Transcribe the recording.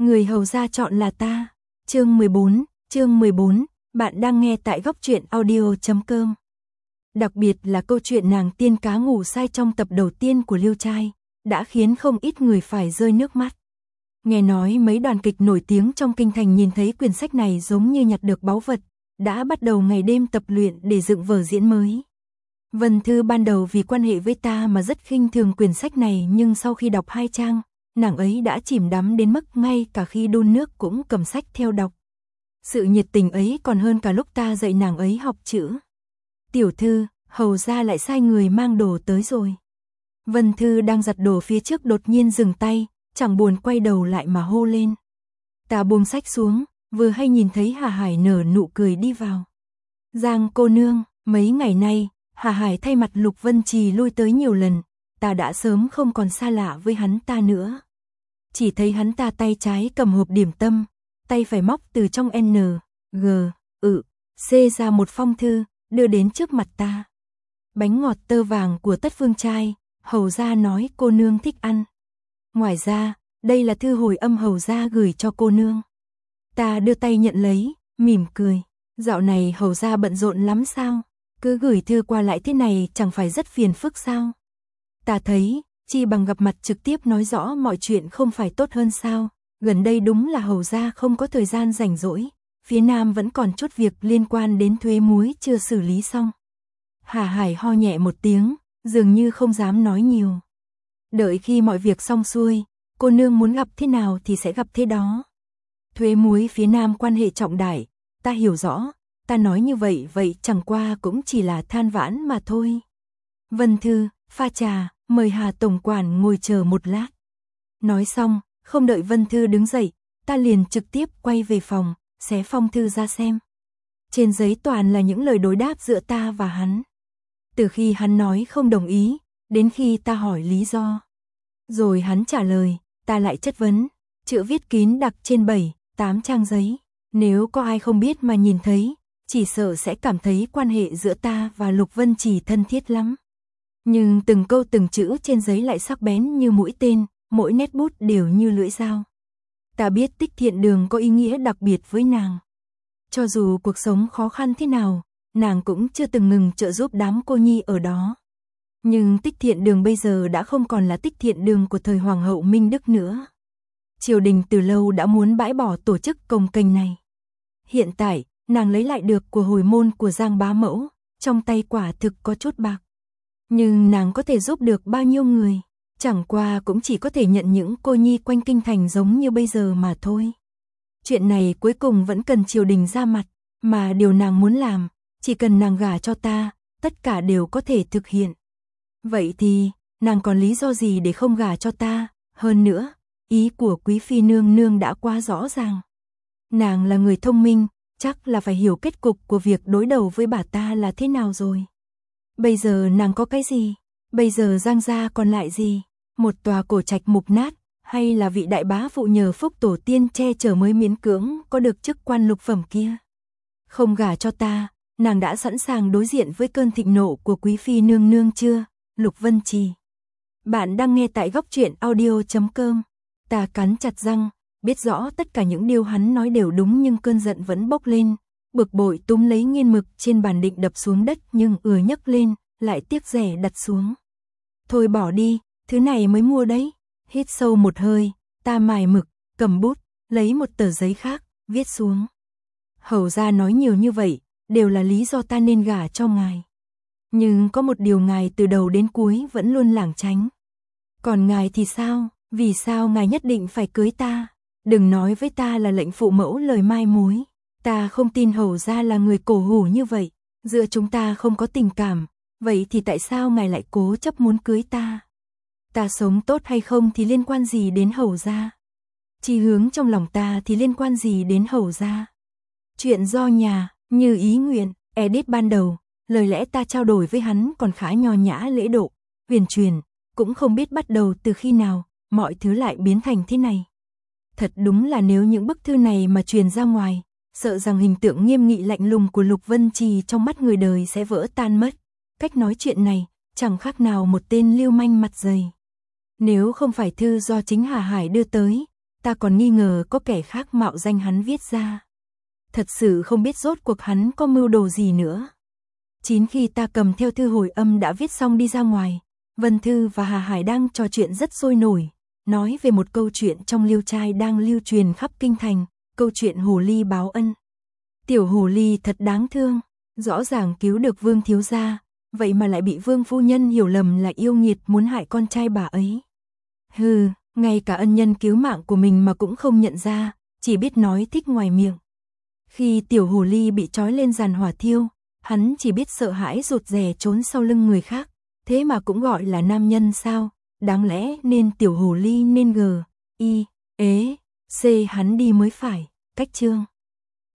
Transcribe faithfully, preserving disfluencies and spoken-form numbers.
Người hầu gia chọn là ta. Chương mười bốn, chương mười bốn, bạn đang nghe tại góc truyện audio chấm com. Đặc biệt là câu chuyện nàng tiên cá ngủ sai trong tập đầu tiên của Liêu Trai, đã khiến không ít người phải rơi nước mắt. Nghe nói mấy đoàn kịch nổi tiếng trong kinh thành nhìn thấy quyển sách này giống như nhặt được báu vật, đã bắt đầu ngày đêm tập luyện để dựng vở diễn mới. Vân Thư ban đầu vì quan hệ với ta mà rất khinh thường quyển sách này, nhưng sau khi đọc hai trang, nàng ấy đã chìm đắm đến mức ngay cả khi đun nước cũng cầm sách theo đọc. Sự nhiệt tình ấy còn hơn cả lúc ta dạy nàng ấy học chữ. Tiểu thư, hầu gia lại sai người mang đồ tới rồi. Vân Thư đang giặt đồ phía trước đột nhiên dừng tay, chẳng buồn quay đầu lại mà hô lên. Ta buông sách xuống, vừa hay nhìn thấy Hà Hải nở nụ cười đi vào. Giang cô nương, mấy ngày nay, Hà Hải thay mặt Lục Vân Trì lui tới nhiều lần, ta đã sớm không còn xa lạ với hắn ta nữa. Chỉ thấy hắn ta tay trái cầm hộp điểm tâm, tay phải móc từ trong N, G, ự, C ra một phong thư, đưa đến trước mặt ta. Bánh ngọt tơ vàng của Tất Phương Trai, hầu gia nói cô nương thích ăn. Ngoài ra, đây là thư hồi âm hầu gia gửi cho cô nương. Ta đưa tay nhận lấy, mỉm cười. Dạo này hầu gia bận rộn lắm sao? Cứ gửi thư qua lại thế này chẳng phải rất phiền phức sao? Ta thấy, chi bằng gặp mặt trực tiếp nói rõ mọi chuyện không phải tốt hơn sao? Gần đây đúng là hầu gia không có thời gian rảnh rỗi, phía Nam vẫn còn chút việc liên quan đến thuế muối chưa xử lý xong. Hà Hải ho nhẹ một tiếng, dường như không dám nói nhiều. Đợi khi mọi việc xong xuôi, cô nương muốn gặp thế nào thì sẽ gặp thế đó. Thuế muối phía Nam quan hệ trọng đại, ta hiểu rõ, ta nói như vậy vậy chẳng qua cũng chỉ là than vãn mà thôi. Vân Thư, pha trà, mời Hà tổng quản ngồi chờ một lát. Nói xong, không đợi Vân Thư đứng dậy, ta liền trực tiếp quay về phòng, xé phong thư ra xem. Trên giấy toàn là những lời đối đáp giữa ta và hắn. Từ khi hắn nói không đồng ý, đến khi ta hỏi lý do. Rồi hắn trả lời, ta lại chất vấn, chữ viết kín đặc trên bảy, tám trang giấy. Nếu có ai không biết mà nhìn thấy, chỉ sợ sẽ cảm thấy quan hệ giữa ta và Lục Vân Trì thân thiết lắm. Nhưng từng câu từng chữ trên giấy lại sắc bén như mũi tên, mỗi nét bút đều như lưỡi dao. Ta biết Tích Thiện Đường có ý nghĩa đặc biệt với nàng. Cho dù cuộc sống khó khăn thế nào, nàng cũng chưa từng ngừng trợ giúp đám cô nhi ở đó. Nhưng Tích Thiện Đường bây giờ đã không còn là Tích Thiện Đường của thời Hoàng hậu Minh Đức nữa. Triều đình từ lâu đã muốn bãi bỏ tổ chức cồng kềnh này. Hiện tại, nàng lấy lại được của hồi môn của Giang bá mẫu, trong tay quả thực có chút bạc. Nhưng nàng có thể giúp được bao nhiêu người, chẳng qua cũng chỉ có thể nhận những cô nhi quanh kinh thành giống như bây giờ mà thôi. Chuyện này cuối cùng vẫn cần triều đình ra mặt, mà điều nàng muốn làm, chỉ cần nàng gả cho ta, tất cả đều có thể thực hiện. Vậy thì, nàng còn lý do gì để không gả cho ta? Hơn nữa, ý của quý phi nương nương đã quá rõ ràng. Nàng là người thông minh, chắc là phải hiểu kết cục của việc đối đầu với bà ta là thế nào rồi. Bây giờ nàng có cái gì? Bây giờ Giang gia còn lại gì? Một tòa cổ trạch mục nát, hay là vị đại bá phụ nhờ phúc tổ tiên che chở mới miễn cưỡng có được chức quan lục phẩm kia? Không gả cho ta, nàng đã sẵn sàng đối diện với cơn thịnh nộ của quý phi nương nương chưa? Lục Vân Trì. Bạn đang nghe tại góc truyện audio chấm com. Ta cắn chặt răng, biết rõ tất cả những điều hắn nói đều đúng nhưng cơn giận vẫn bốc lên, bực bội túm lấy nghiên mực trên bàn định đập xuống đất nhưng ừa nhấc lên, lại tiếc rẻ đặt xuống. Thôi bỏ đi, thứ này mới mua đấy. Hít sâu một hơi, ta mài mực, cầm bút, lấy một tờ giấy khác, viết xuống. Hầu gia nói nhiều như vậy, đều là lý do ta nên gả cho ngài. Nhưng có một điều ngài từ đầu đến cuối vẫn luôn lảng tránh. Còn ngài thì sao? Vì sao ngài nhất định phải cưới ta? Đừng nói với ta là lệnh phụ mẫu lời mai mối. Ta không tin hầu gia là người cổ hủ như vậy. Giữa chúng ta không có tình cảm. Vậy thì tại sao ngài lại cố chấp muốn cưới ta? Ta sống tốt hay không thì liên quan gì đến hầu gia? Chí hướng trong lòng ta thì liên quan gì đến hầu gia? Chuyện do nhà, như ý nguyện, edit ban đầu. Lời lẽ ta trao đổi với hắn còn khá nho nhã lễ độ, huyền truyền, cũng không biết bắt đầu từ khi nào, mọi thứ lại biến thành thế này. Thật đúng là nếu những bức thư này mà truyền ra ngoài, sợ rằng hình tượng nghiêm nghị lạnh lùng của Lục Vân Trì trong mắt người đời sẽ vỡ tan mất. Cách nói chuyện này, chẳng khác nào một tên lưu manh mặt dày. Nếu không phải thư do chính Hà Hải đưa tới, ta còn nghi ngờ có kẻ khác mạo danh hắn viết ra. Thật sự không biết rốt cuộc hắn có mưu đồ gì nữa. Chín khi ta cầm theo thư hồi âm đã viết xong đi ra ngoài, Vân Thư và Hà Hải đang trò chuyện rất sôi nổi, nói về một câu chuyện trong Liêu Trai đang lưu truyền khắp kinh thành, câu chuyện hồ ly báo ân. Tiểu hồ ly thật đáng thương, rõ ràng cứu được Vương thiếu gia, vậy mà lại bị Vương phu nhân hiểu lầm là yêu nghiệt muốn hại con trai bà ấy. Hừ, ngay cả ân nhân cứu mạng của mình mà cũng không nhận ra, chỉ biết nói thích ngoài miệng. Khi tiểu hồ ly bị trói lên giàn hỏa thiêu, hắn chỉ biết sợ hãi rụt rè trốn sau lưng người khác, thế mà cũng gọi là nam nhân sao, đáng lẽ nên tiểu hồ ly nên g, i, ế, c hắn đi mới phải, cách chương.